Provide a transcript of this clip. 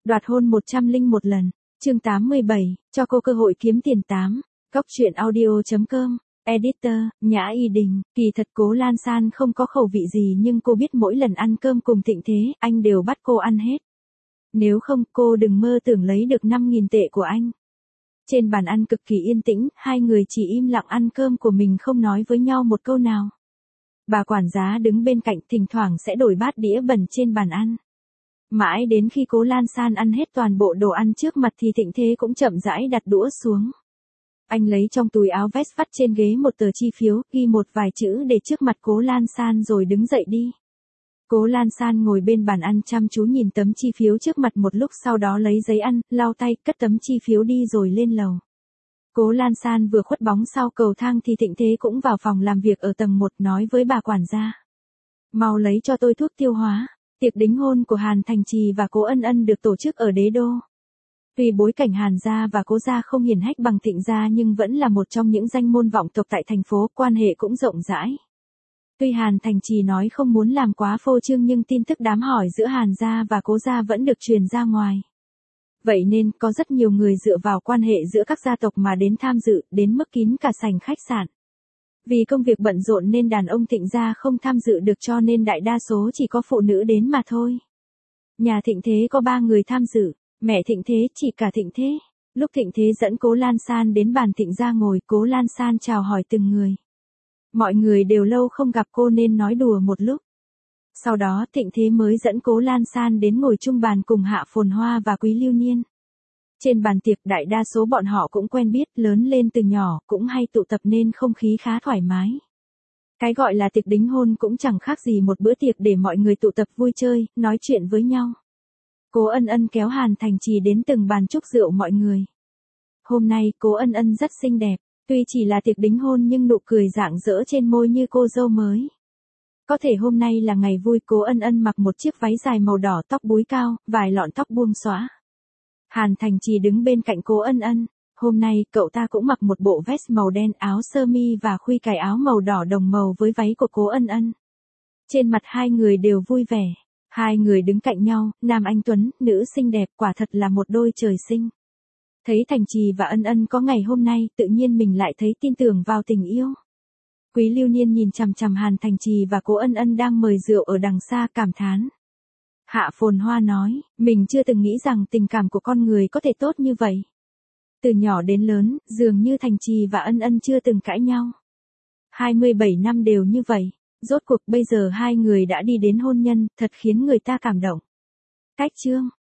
Đoạt hôn 101 lần. Chương 87, cho cô cơ hội kiếm tiền 8. Góc truyện audio.com. Editor, Nhã Y Đình. Kỳ thật Cố Lan San không có khẩu vị gì nhưng cô biết mỗi lần ăn cơm cùng Thịnh Thế, anh đều bắt cô ăn hết. Nếu không, cô đừng mơ tưởng lấy được 5.000 tệ của anh. Trên bàn ăn cực kỳ yên tĩnh, hai người chỉ im lặng ăn cơm của mình không nói với nhau một câu nào. Bà quản giá đứng bên cạnh thỉnh thoảng sẽ đổi bát đĩa bẩn trên bàn ăn. Mãi đến khi Cố Lan San ăn hết toàn bộ đồ ăn trước mặt thì Thịnh Thế cũng chậm rãi đặt đũa xuống. Anh lấy trong túi áo vest vắt trên ghế một tờ chi phiếu, ghi một vài chữ để trước mặt Cố Lan San rồi đứng dậy đi. Cố Lan San ngồi bên bàn ăn chăm chú nhìn tấm chi phiếu trước mặt một lúc, sau đó lấy giấy ăn, lau tay, cất tấm chi phiếu đi rồi lên lầu. Cố Lan San vừa khuất bóng sau cầu thang thì Thịnh Thế cũng vào phòng làm việc ở tầng 1 nói với bà quản gia. Mau lấy cho tôi thuốc tiêu hóa. Tiệc đính hôn của Hàn Thành Trì và Cố Ân Ân được tổ chức ở Đế Đô. Tuy bối cảnh Hàn gia và Cố gia không hiển hách bằng Thịnh gia nhưng vẫn là một trong những danh môn vọng tộc tại thành phố, quan hệ cũng rộng rãi. Tuy Hàn Thành Trì nói không muốn làm quá phô trương nhưng tin tức đám hỏi giữa Hàn gia và Cố gia vẫn được truyền ra ngoài. Vậy nên có rất nhiều người dựa vào quan hệ giữa các gia tộc mà đến tham dự, đến mức kín cả sảnh khách sạn. Vì công việc bận rộn nên đàn ông Thịnh gia không tham dự được, cho nên đại đa số chỉ có phụ nữ đến mà thôi. Nhà Thịnh Thế có 3 người tham dự, mẹ Thịnh Thế, chị cả Thịnh Thế. Lúc Thịnh Thế dẫn Cố Lan San đến bàn Thịnh gia ngồi, Cố Lan San chào hỏi từng người. Mọi người đều lâu không gặp cô nên nói đùa một lúc. Sau đó Thịnh Thế mới dẫn Cố Lan San đến ngồi chung bàn cùng Hạ Phồn Hoa và Quý Lưu Niên. Trên bàn tiệc đại đa số bọn họ cũng quen biết, lớn lên từ nhỏ, cũng hay tụ tập nên không khí khá thoải mái. Cái gọi là tiệc đính hôn cũng chẳng khác gì một bữa tiệc để mọi người tụ tập vui chơi, nói chuyện với nhau. Cố Ân Ân kéo Hàn Thành Trì đến từng bàn chúc rượu mọi người. Hôm nay Cố Ân Ân rất xinh đẹp, tuy chỉ là tiệc đính hôn nhưng nụ cười rạng rỡ trên môi như cô dâu mới. Có thể hôm nay là ngày vui. Cố Ân Ân mặc một chiếc váy dài màu đỏ, tóc búi cao, vài lọn tóc buông xõa. Hàn Thành Trì đứng bên cạnh Cố Ân Ân. Hôm nay cậu ta cũng mặc một bộ vest màu đen, áo sơ mi và khuy cài áo màu đỏ đồng màu với váy của Cố Ân Ân. Trên mặt hai người đều vui vẻ. Hai người đứng cạnh nhau, nam anh tuấn, nữ xinh đẹp, quả thật là một đôi trời sinh. Thấy Thành Trì và Ân Ân có ngày hôm nay, tự nhiên mình lại thấy tin tưởng vào tình yêu. Quý Lưu Niên nhìn chằm chằm Hàn Thành Trì và Cố Ân Ân đang mời rượu ở đằng xa, cảm thán. Hạ Phồn Hoa nói, mình chưa từng nghĩ rằng tình cảm của con người có thể tốt như vậy. Từ nhỏ đến lớn, dường như Thành Trì và Ân Ân chưa từng cãi nhau. 27 năm đều như vậy, rốt cuộc bây giờ hai người đã đi đến hôn nhân, thật khiến người ta cảm động. Cách chương